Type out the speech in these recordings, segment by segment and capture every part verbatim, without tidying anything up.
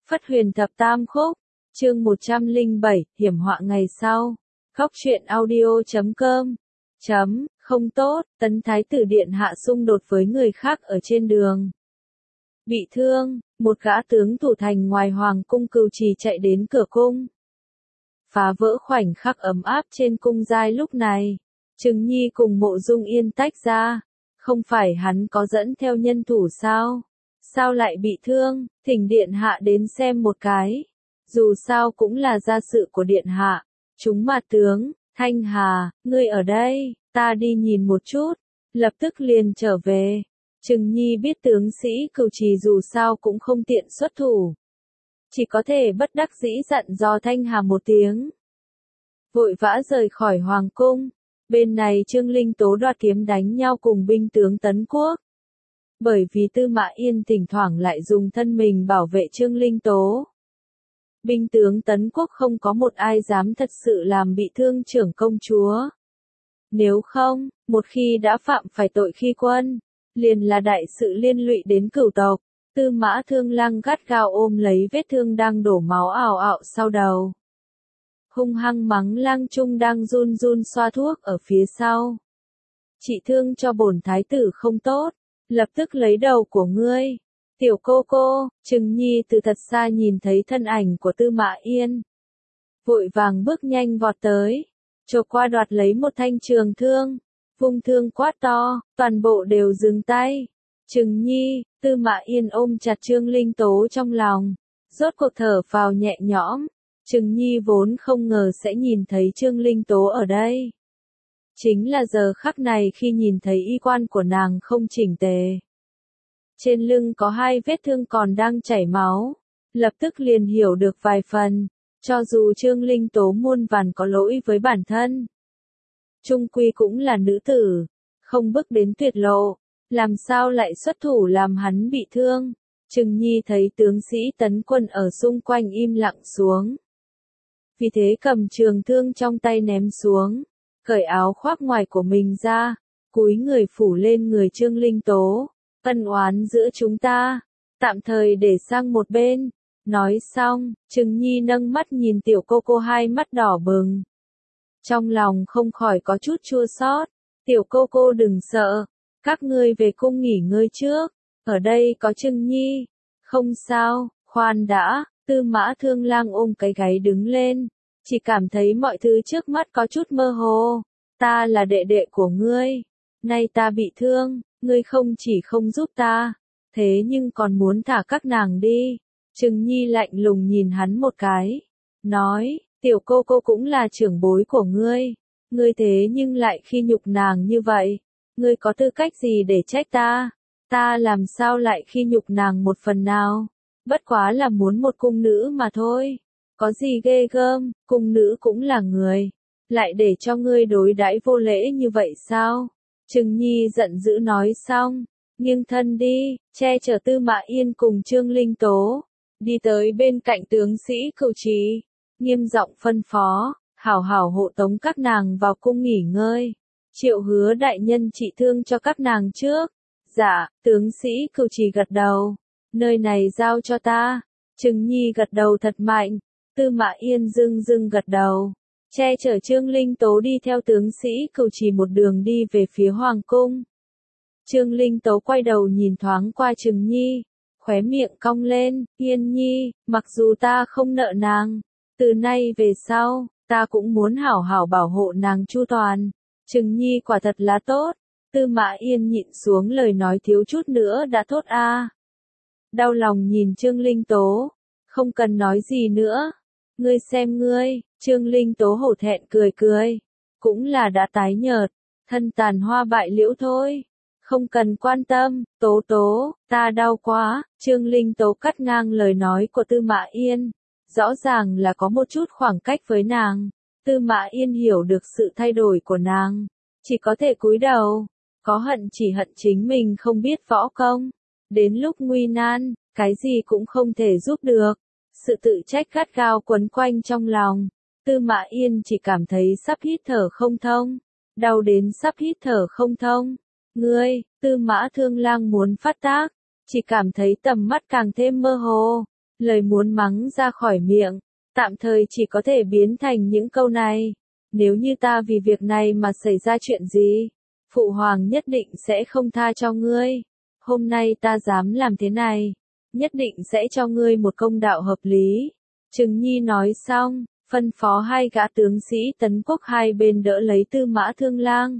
Phất Huyền Thập Tam Khúc, chương một trăm lẻ bảy, hiểm họa ngày sau. Góc truyện audio chấm com. Chấm, không tốt, Tấn Thái tử điện hạ xung đột với người khác ở trên đường. Bị thương, một gã tướng thủ thành ngoài hoàng cung Cửu Trì chạy đến cửa cung. Phá vỡ khoảnh khắc ấm áp trên cung giai lúc này. Trừng Nhi cùng Mộ Dung Yên tách ra. Không phải hắn có dẫn theo nhân thủ sao? Sao lại bị thương? Thỉnh điện hạ đến xem một cái. Dù sao cũng là gia sự của điện hạ. Chúng mà tướng, Thanh Hà, ngươi ở đây, ta đi nhìn một chút. Lập tức liền trở về. Trừng Nhi biết tướng sĩ Cửu Trì dù sao cũng không tiện xuất thủ. Chỉ có thể bất đắc dĩ dặn dò Thanh Hà một tiếng. Vội vã rời khỏi hoàng cung. Bên này Trương Linh Tố đoạt kiếm đánh nhau cùng binh tướng Tấn Quốc. Bởi vì Tư Mã Yên thỉnh thoảng lại dùng thân mình bảo vệ Trương Linh Tố. Binh tướng Tấn Quốc không có một ai dám thật sự làm bị thương trưởng công chúa. Nếu không, một khi đã phạm phải tội khi quân, liền là đại sự liên lụy đến cửu tộc. Tư Mã Thương Lăng gắt gao ôm lấy vết thương đang đổ máu ào ào sau đầu. Hung hăng mắng Lang Trung đang run run xoa thuốc ở phía sau. Trị thương cho bổn thái tử không tốt, lập tức lấy đầu của ngươi. Tiểu cô cô, Trừng Nhi từ thật xa nhìn thấy thân ảnh của Tư Mã Yên. Vội vàng bước nhanh vọt tới, chộp qua đoạt lấy một thanh trường thương, vung thương quát to, toàn bộ đều dừng tay. Trừng Nhi, Tư Mã Yên ôm chặt Trương Linh Tố trong lòng, rốt cuộc thở phào nhẹ nhõm. Trừng Nhi vốn không ngờ sẽ nhìn thấy Trương Linh Tố ở đây. Chính là giờ khắc này khi nhìn thấy y quan của nàng không chỉnh tề. Trên lưng có hai vết thương còn đang chảy máu. Lập tức liền hiểu được vài phần. Cho dù Trương Linh Tố muôn vàn có lỗi với bản thân. Trung quy cũng là nữ tử. Không bước đến tuyệt lộ. Làm sao lại xuất thủ làm hắn bị thương. Trừng Nhi thấy tướng sĩ Tấn Quân ở xung quanh im lặng xuống. Vì thế cầm trường thương trong tay ném xuống. Cởi áo khoác ngoài của mình ra. Cúi người phủ lên người Trương Linh Tố. Ân oán giữa chúng ta, tạm thời để sang một bên. Nói xong, Trừng Nhi nâng mắt nhìn tiểu cô cô hai mắt đỏ bừng. Trong lòng không khỏi có chút chua xót. Tiểu cô cô đừng sợ, các ngươi về cung nghỉ ngơi trước. Ở đây có Trừng Nhi. Không sao, khoan đã. Tư Mã Thương Lang ôm cái gáy đứng lên. Chỉ cảm thấy mọi thứ trước mắt có chút mơ hồ. Ta là đệ đệ của ngươi. Nay ta bị thương. Ngươi không chỉ không giúp ta, thế nhưng còn muốn thả các nàng đi. Trừng Nhi lạnh lùng nhìn hắn một cái. Nói, tiểu cô cô cũng là trưởng bối của ngươi. Ngươi thế nhưng lại khi nhục nàng như vậy. Ngươi có tư cách gì để trách ta? Ta làm sao lại khi nhục nàng một phần nào? Bất quá là muốn một cung nữ mà thôi. Có gì ghê gớm, cung nữ cũng là người. Lại để cho ngươi đối đãi vô lễ như vậy sao? Trừng Nhi giận dữ nói xong, nghiêng thân đi, che chở Tư Mã Yên cùng Trương Linh Tố, đi tới bên cạnh tướng sĩ Cửu Trì, nghiêm giọng phân phó, hảo hảo hộ tống các nàng vào cung nghỉ ngơi, Triệu Hứa đại nhân trị thương cho các nàng trước. Dạ, tướng sĩ Cửu Trì gật đầu, nơi này giao cho ta. Trừng Nhi gật đầu thật mạnh, Tư Mã Yên dưng dưng gật đầu. Che chở Trương Linh Tố đi theo tướng sĩ Cửu Trì một đường đi về phía hoàng cung. Trương Linh Tố quay đầu nhìn thoáng qua Trừng Nhi, khóe miệng cong lên, Yên Nhi, mặc dù ta không nợ nàng, từ nay về sau, ta cũng muốn hảo hảo bảo hộ nàng chu toàn. Trừng Nhi quả thật là tốt. Tư Mã Yên nhịn xuống lời nói thiếu chút nữa đã thốt a. Đau lòng nhìn Trương Linh Tố, không cần nói gì nữa. Ngươi xem ngươi. Trương Linh Tố hổ thẹn cười cười, cũng là đã tái nhợt, thân tàn hoa bại liễu thôi, không cần quan tâm. Tố Tố, ta đau quá. Trương Linh Tố cắt ngang lời nói của Tư Mã Yên, rõ ràng là có một chút khoảng cách với nàng. Tư Mã Yên hiểu được sự thay đổi của nàng, chỉ có thể cúi đầu, có hận chỉ hận chính mình không biết võ công, đến lúc nguy nan, cái gì cũng không thể giúp được, sự tự trách gắt gao quấn quanh trong lòng. Tư Mã Yên chỉ cảm thấy sắp hít thở không thông, đau đến sắp hít thở không thông. Ngươi, Tư Mã Thương Lang muốn phát tác, chỉ cảm thấy tầm mắt càng thêm mơ hồ, Lời muốn mắng ra khỏi miệng, tạm thời chỉ có thể biến thành những câu này. Nếu như ta vì việc này mà xảy ra chuyện gì, Phụ Hoàng nhất định sẽ không tha cho ngươi. Hôm nay ta dám làm thế này, nhất định sẽ cho ngươi một công đạo hợp lý. Trừng Nhi nói xong, phân phó hai gã tướng sĩ tấn quốc hai bên đỡ lấy Tư Mã Thương Lang.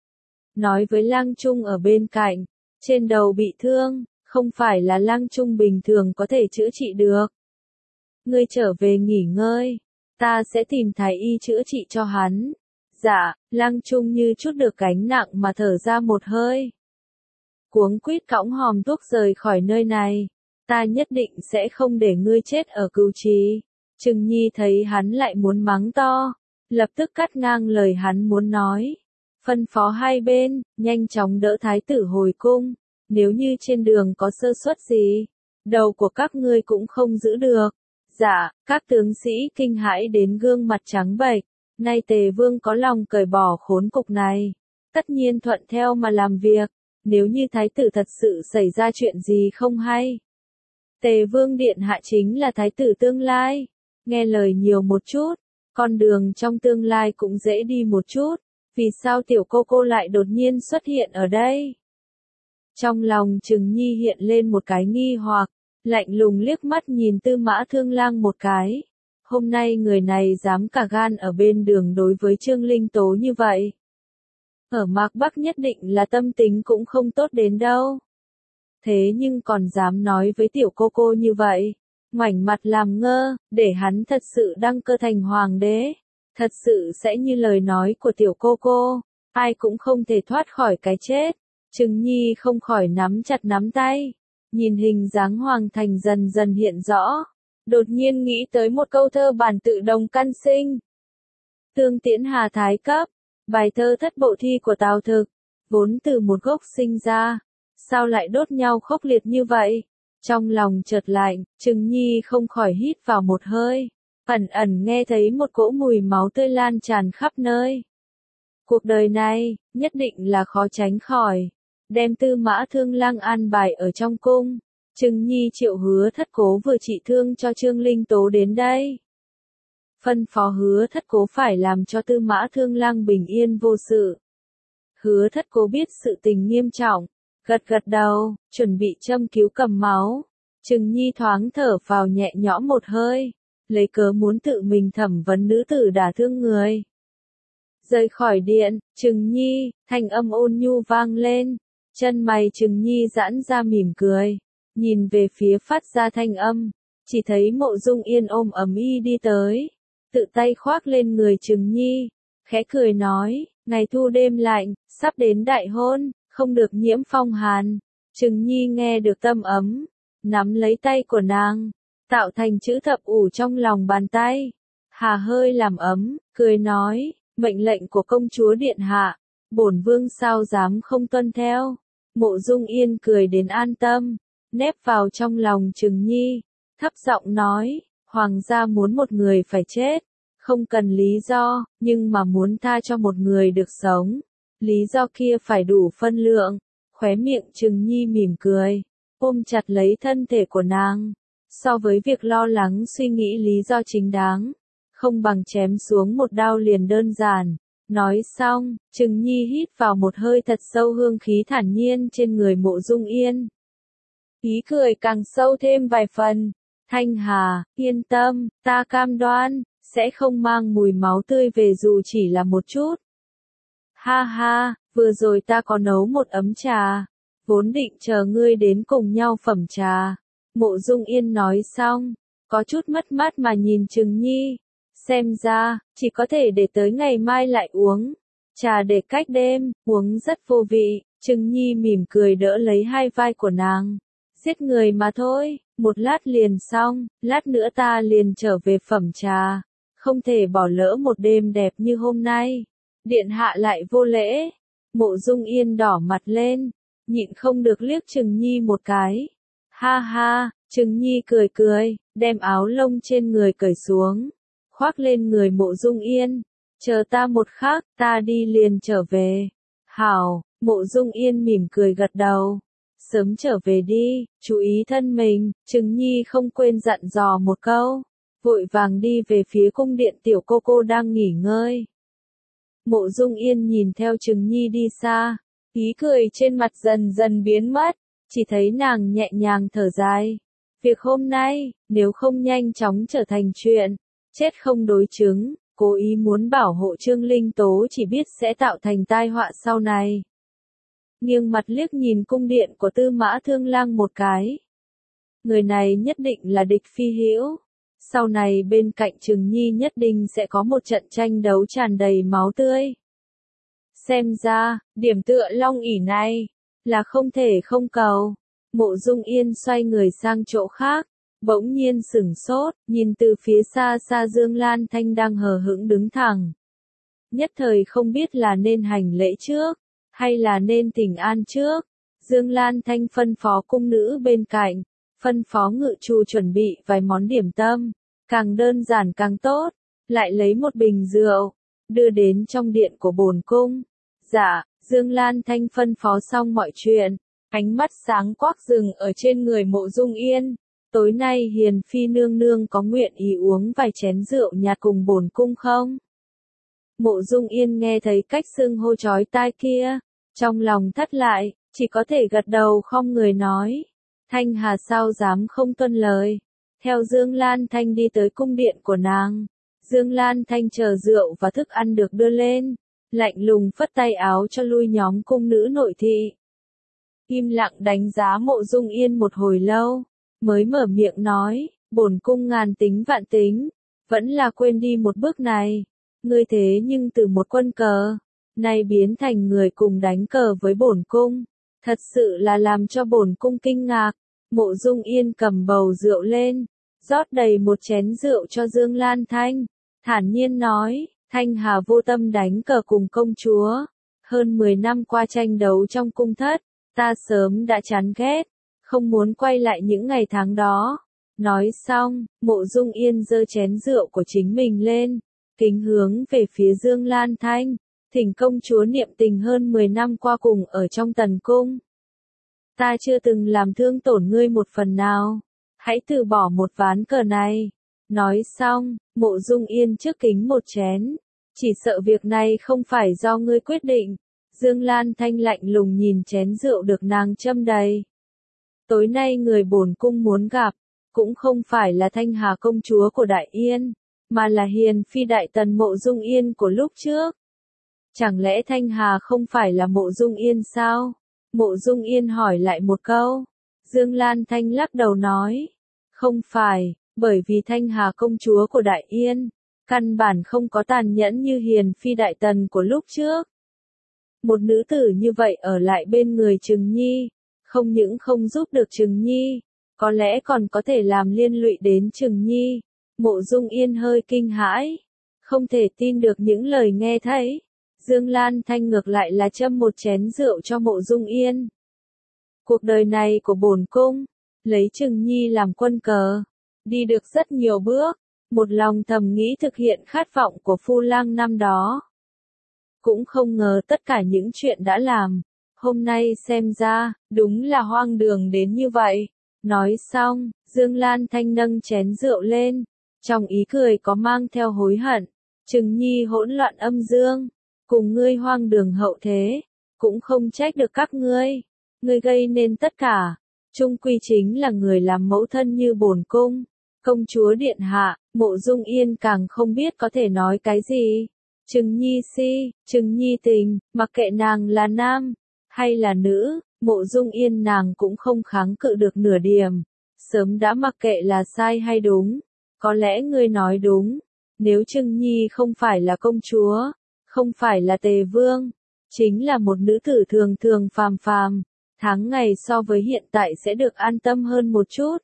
Nói với Lang Trung ở bên cạnh, trên đầu bị thương, không phải là Lang Trung bình thường có thể chữa trị được. Ngươi trở về nghỉ ngơi, ta sẽ tìm thái y chữa trị cho hắn. Dạ, Lang Trung như chút được gánh nặng mà thở ra một hơi. Cuống quýt cõng hòm thuốc rời khỏi nơi này, ta nhất định sẽ không để ngươi chết ở Cửu Trì. Trừng Nhi thấy hắn lại muốn mắng to, lập tức cắt ngang lời hắn muốn nói. Phân phó hai bên, nhanh chóng đỡ thái tử hồi cung, nếu như trên đường có sơ suất gì, đầu của các ngươi cũng không giữ được. Dạ, các tướng sĩ kinh hãi đến gương mặt trắng bệch, nay Tề Vương có lòng cởi bỏ khốn cục này, tất nhiên thuận theo mà làm việc, nếu như thái tử thật sự xảy ra chuyện gì không hay. Tề Vương điện hạ chính là thái tử tương lai, nghe lời nhiều một chút, con đường trong tương lai cũng dễ đi một chút, vì sao tiểu cô cô lại đột nhiên xuất hiện ở đây? Trong lòng Trừng Nhi hiện lên một cái nghi hoặc, lạnh lùng liếc mắt nhìn Tư Mã Thương Lang một cái. Hôm nay người này dám cả gan ở bên đường đối với Trương Linh Tố như vậy. Ở Mạc Bắc nhất định là tâm tính cũng không tốt đến đâu. Thế nhưng còn dám nói với tiểu cô cô như vậy, ngoảnh mặt làm ngơ, để hắn thật sự đăng cơ thành hoàng đế. Thật sự sẽ như lời nói của tiểu cô cô, ai cũng không thể thoát khỏi cái chết. Trừng Nhi không khỏi nắm chặt nắm tay, nhìn hình dáng hoàng thành dần dần hiện rõ, đột nhiên nghĩ tới một câu thơ bản tự đồng căn sinh. Tương Tiễn Hà Thái cấp, bài thơ thất bộ thi của Tào Thực, vốn từ một gốc sinh ra, sao lại đốt nhau khốc liệt như vậy? Trong lòng chợt lạnh, Trừng Nhi không khỏi hít vào một hơi, ẩn ẩn nghe thấy một cỗ mùi máu tươi lan tràn khắp nơi. Cuộc đời này, nhất định là khó tránh khỏi. Đem Tư Mã Thương Lang an bài ở trong cung, Trừng Nhi triệu Hứa Thất Cố vừa trị thương cho Trương Linh Tố đến đây. Phân phó Hứa Thất Cố phải làm cho Tư Mã Thương Lang bình yên vô sự. Hứa Thất Cố biết sự tình nghiêm trọng, gật gật đầu, chuẩn bị châm cứu cầm máu. Trừng Nhi thoáng thở vào nhẹ nhõm một hơi, lấy cớ muốn tự mình thẩm vấn nữ tử đả thương người. Rời khỏi điện, Trừng Nhi, thanh âm ôn nhu vang lên, chân mày Trừng Nhi giãn ra mỉm cười, nhìn về phía phát ra thanh âm, chỉ thấy Mộ Dung Yên ôm ấm y đi tới, tự tay khoác lên người Trừng Nhi, khẽ cười nói, ngày thu đêm lạnh, sắp đến đại hôn, không được nhiễm phong hàn. Trừng Nhi nghe được tâm ấm, nắm lấy tay của nàng, tạo thành chữ thập ủ trong lòng bàn tay, hà hơi làm ấm, cười nói, mệnh lệnh của công chúa điện hạ, bổn vương sao dám không tuân theo. Mộ Dung Yên cười đến an tâm, nép vào trong lòng Trừng Nhi, thấp giọng nói, hoàng gia muốn một người phải chết, không cần lý do, nhưng mà muốn tha cho một người được sống, lý do kia phải đủ phân lượng. Khóe miệng Trừng Nhi mỉm cười, ôm chặt lấy thân thể của nàng, so với việc lo lắng suy nghĩ lý do chính đáng, không bằng chém xuống một đao liền đơn giản. Nói xong, Trừng Nhi hít vào một hơi thật sâu hương khí thản nhiên trên người Mộ Dung Yên. Ý cười càng sâu thêm vài phần. Thanh Hà, yên tâm, ta cam đoan, sẽ không mang mùi máu tươi về dù chỉ là một chút. Ha ha, vừa rồi ta có nấu một ấm trà, vốn định chờ ngươi đến cùng nhau phẩm trà. Mộ Dung Yên nói xong, có chút mất mát mà nhìn Trừng Nhi. Xem ra, chỉ có thể để tới ngày mai lại uống. Trà để cách đêm, uống rất vô vị. Trừng Nhi mỉm cười đỡ lấy hai vai của nàng. Giết người mà thôi, một lát liền xong, lát nữa ta liền trở về phẩm trà. Không thể bỏ lỡ một đêm đẹp như hôm nay. Điện hạ lại vô lễ. Mộ Dung Yên đỏ mặt lên, nhịn không được liếc Trừng Nhi một cái. Ha ha, Trừng Nhi cười cười, đem áo lông trên người cởi xuống, khoác lên người Mộ Dung Yên. Chờ ta một khắc, ta đi liền trở về. Hảo, Mộ Dung Yên mỉm cười gật đầu. sớm trở về đi, chú ý thân mình, Trừng Nhi không quên dặn dò một câu, vội vàng đi về phía cung điện tiểu cô cô đang nghỉ ngơi. Mộ Dung Yên nhìn theo Trừng Nhi đi xa, ý cười trên mặt dần dần biến mất, chỉ thấy nàng nhẹ nhàng thở dài. Việc hôm nay, nếu không nhanh chóng trở thành chuyện, chết không đối chứng, cố ý muốn bảo hộ Trương Linh Tố chỉ biết sẽ tạo thành tai họa sau này. Nghiêng mặt liếc nhìn cung điện của Tư Mã Thương Lang một cái. Người này nhất định là địch phi hữu. Sau này bên cạnh Trừng Nhi nhất định sẽ có một trận tranh đấu tràn đầy máu tươi. Xem ra, điểm tựa long ỷ này, là không thể không cầu. Mộ Dung Yên xoay người sang chỗ khác, bỗng nhiên sửng sốt, nhìn từ phía xa xa Dương Lan Thanh đang hờ hững đứng thẳng. Nhất thời không biết là nên hành lễ trước, hay là nên thỉnh an trước. Dương Lan Thanh phân phó cung nữ bên cạnh, phân phó ngự trù chuẩn bị vài món điểm tâm, càng đơn giản càng tốt, lại lấy một bình rượu, đưa đến trong điện của bổn cung. Dạ, Dương Lan Thanh phân phó xong mọi chuyện, ánh mắt sáng quắc dừng ở trên người Mộ Dung Yên. Tối nay Hiền Phi nương nương có nguyện ý uống vài chén rượu nhạt cùng bổn cung không? Mộ Dung Yên nghe thấy cách xưng hô chói tai kia, trong lòng thắt lại, chỉ có thể gật đầu không người nói. Thanh Hà sao dám không tuân lời. Theo Dương Lan Thanh đi tới cung điện của nàng. Dương Lan Thanh chờ rượu và thức ăn được đưa lên, lạnh lùng phất tay áo cho lui nhóm cung nữ nội thị. Im lặng đánh giá Mộ Dung Yên một hồi lâu, mới mở miệng nói, bổn cung ngàn tính vạn tính, vẫn là quên đi một bước này. Ngươi thế nhưng từ một quân cờ, nay biến thành người cùng đánh cờ với bổn cung, thật sự là làm cho bổn cung kinh ngạc. Mộ Dung Yên cầm bầu rượu lên, rót đầy một chén rượu cho Dương Lan Thanh, thản nhiên nói, Thanh Hà vô tâm đánh cờ cùng công chúa. Hơn mười năm qua tranh đấu trong cung thất, ta sớm đã chán ghét, không muốn quay lại những ngày tháng đó. Nói xong, Mộ Dung Yên giơ chén rượu của chính mình lên, kính hướng về phía Dương Lan Thanh, thỉnh công chúa niệm tình hơn mười năm qua cùng ở trong tần cung. Ta chưa từng làm thương tổn ngươi một phần nào, hãy từ bỏ một ván cờ này. Nói xong, Mộ Dung Yên trước kính một chén, chỉ sợ việc này không phải do ngươi quyết định. Dương Lan Thanh lạnh lùng nhìn chén rượu được nàng châm đầy. Tối nay người bổn cung muốn gặp, cũng không phải là Thanh Hà công chúa của Đại Yên, mà là Hiền Phi Đại Tần Mộ Dung Yên của lúc trước. Chẳng lẽ Thanh Hà không phải là Mộ Dung Yên sao? Mộ Dung Yên hỏi lại một câu. Dương Lan Thanh lắc đầu nói, không phải, bởi vì Thanh Hà công chúa của Đại Yên, căn bản không có tàn nhẫn như Hiền Phi Đại Tần của lúc trước. Một nữ tử như vậy ở lại bên người Trừng Nhi, không những không giúp được Trừng Nhi, có lẽ còn có thể làm liên lụy đến Trừng Nhi. Mộ Dung Yên hơi kinh hãi, không thể tin được những lời nghe thấy. Dương Lan Thanh ngược lại là châm một chén rượu cho Mộ Dung Yên. Cuộc đời này của bổn cung, lấy Trừng Nhi làm quân cờ, đi được rất nhiều bước, một lòng thầm nghĩ thực hiện khát vọng của Phu Lang năm đó. Cũng không ngờ tất cả những chuyện đã làm, hôm nay xem ra, đúng là hoang đường đến như vậy. Nói xong, Dương Lan Thanh nâng chén rượu lên, trong ý cười có mang theo hối hận. Trừng Nhi hỗn loạn âm dương, cùng ngươi hoang đường hậu thế, cũng không trách được các ngươi. Ngươi gây nên tất cả, chung quy chính là người làm mẫu thân như bổn cung. Công chúa điện hạ, Mộ Dung Yên càng không biết có thể nói cái gì. Trừng Nhi si, Trừng Nhi tình, mặc kệ nàng là nam, hay là nữ, Mộ Dung Yên nàng cũng không kháng cự được nửa điểm. Sớm đã mặc kệ là sai hay đúng. Có lẽ ngươi nói đúng, nếu Trừng Nhi không phải là công chúa, không phải là tề vương, chính là một nữ tử thường thường phàm phàm, tháng ngày so với hiện tại sẽ được an tâm hơn một chút.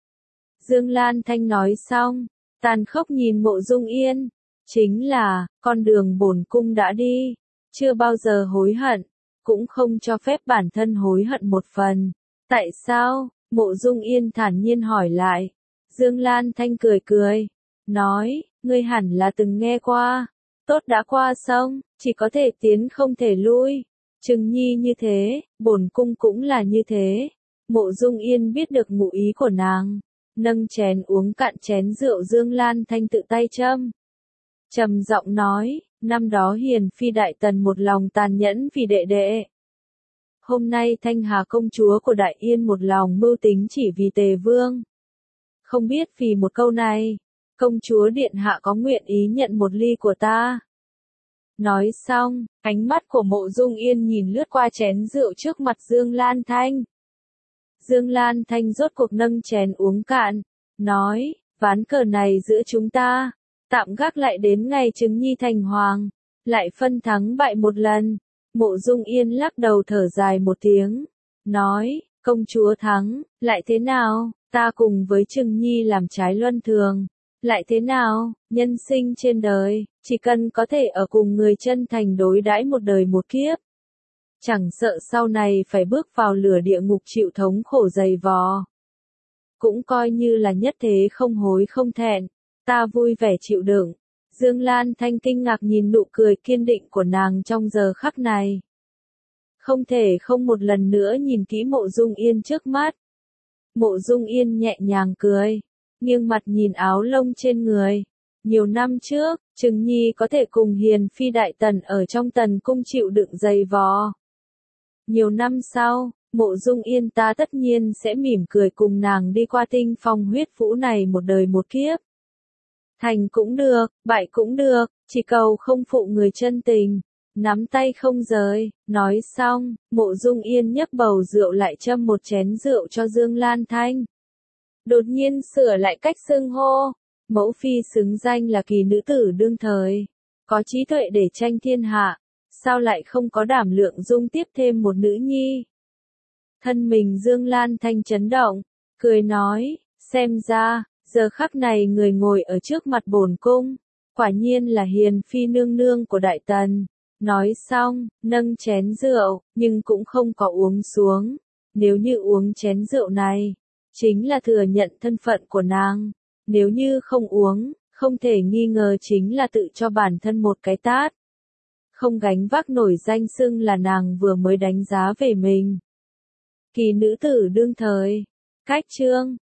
Dương Lan Thanh nói xong, tàn khốc nhìn Mộ Dung Yên, chính là, con đường bổn cung đã đi, chưa bao giờ hối hận, cũng không cho phép bản thân hối hận một phần. Tại sao? Mộ Dung Yên thản nhiên hỏi lại. Dương Lan Thanh cười cười, nói, ngươi hẳn là từng nghe qua, tốt đã qua xong, chỉ có thể tiến không thể lui. Trừng Nhi như thế, bổn cung cũng là như thế. Mộ Dung Yên biết được ngụ ý của nàng, nâng chén uống cạn chén rượu Dương Lan Thanh tự tay châm. Trầm giọng nói, năm đó hiền phi đại tần một lòng tàn nhẫn vì đệ đệ. Hôm nay Thanh Hà công chúa của Đại Yên một lòng mưu tính chỉ vì Tề Vương. Không biết vì một câu này, công chúa điện hạ có nguyện ý nhận một ly của ta. Nói xong, ánh mắt của Mộ Dung Yên nhìn lướt qua chén rượu trước mặt Dương Lan Thanh. Dương Lan Thanh rốt cuộc nâng chén uống cạn, nói, ván cờ này giữa chúng ta, tạm gác lại đến ngày Trừng Nhi thành hoàng, lại phân thắng bại một lần. Mộ Dung Yên lắc đầu thở dài một tiếng, nói, công chúa thắng, lại thế nào, ta cùng với Trừng Nhi làm trái luân thường, lại thế nào, nhân sinh trên đời, chỉ cần có thể ở cùng người chân thành đối đãi một đời một kiếp. Chẳng sợ sau này phải bước vào lửa địa ngục chịu thống khổ dày vò. Cũng coi như là nhất thế không hối không thẹn, ta vui vẻ chịu đựng. Dương Lan Thanh kinh ngạc nhìn nụ cười kiên định của nàng trong giờ khắc này. Không thể không một lần nữa nhìn kỹ Mộ Dung Yên trước mắt. Mộ Dung Yên nhẹ nhàng cười, nghiêng mặt nhìn áo lông trên người. Nhiều năm trước, Trừng Nhi có thể cùng hiền phi đại tần ở trong tần cung chịu đựng dày vò. Nhiều năm sau, Mộ Dung Yên ta tất nhiên sẽ mỉm cười cùng nàng đi qua tinh phong huyết vũ này một đời một kiếp. Thành cũng được, bại cũng được, chỉ cầu không phụ người chân tình, nắm tay không rời. Nói xong, Mộ Dung Yên nhấc bầu rượu lại châm một chén rượu cho Dương Lan Thanh. Đột nhiên sửa lại cách xưng hô, mẫu phi xứng danh là kỳ nữ tử đương thời, có trí tuệ để tranh thiên hạ, sao lại không có đảm lượng dung tiếp thêm một nữ nhi. Thân mình Dương Lan Thanh chấn động, cười nói, xem ra, giờ khắc này người ngồi ở trước mặt bổn cung, quả nhiên là hiền phi nương nương của Đại Tần. Nói xong, nâng chén rượu, nhưng cũng không có uống xuống. Nếu như uống chén rượu này, chính là thừa nhận thân phận của nàng. Nếu như không uống, không thể nghi ngờ chính là tự cho bản thân một cái tát. Không gánh vác nổi danh xưng là nàng vừa mới đánh giá về mình. Kỳ nữ tử đương thời. Cách chương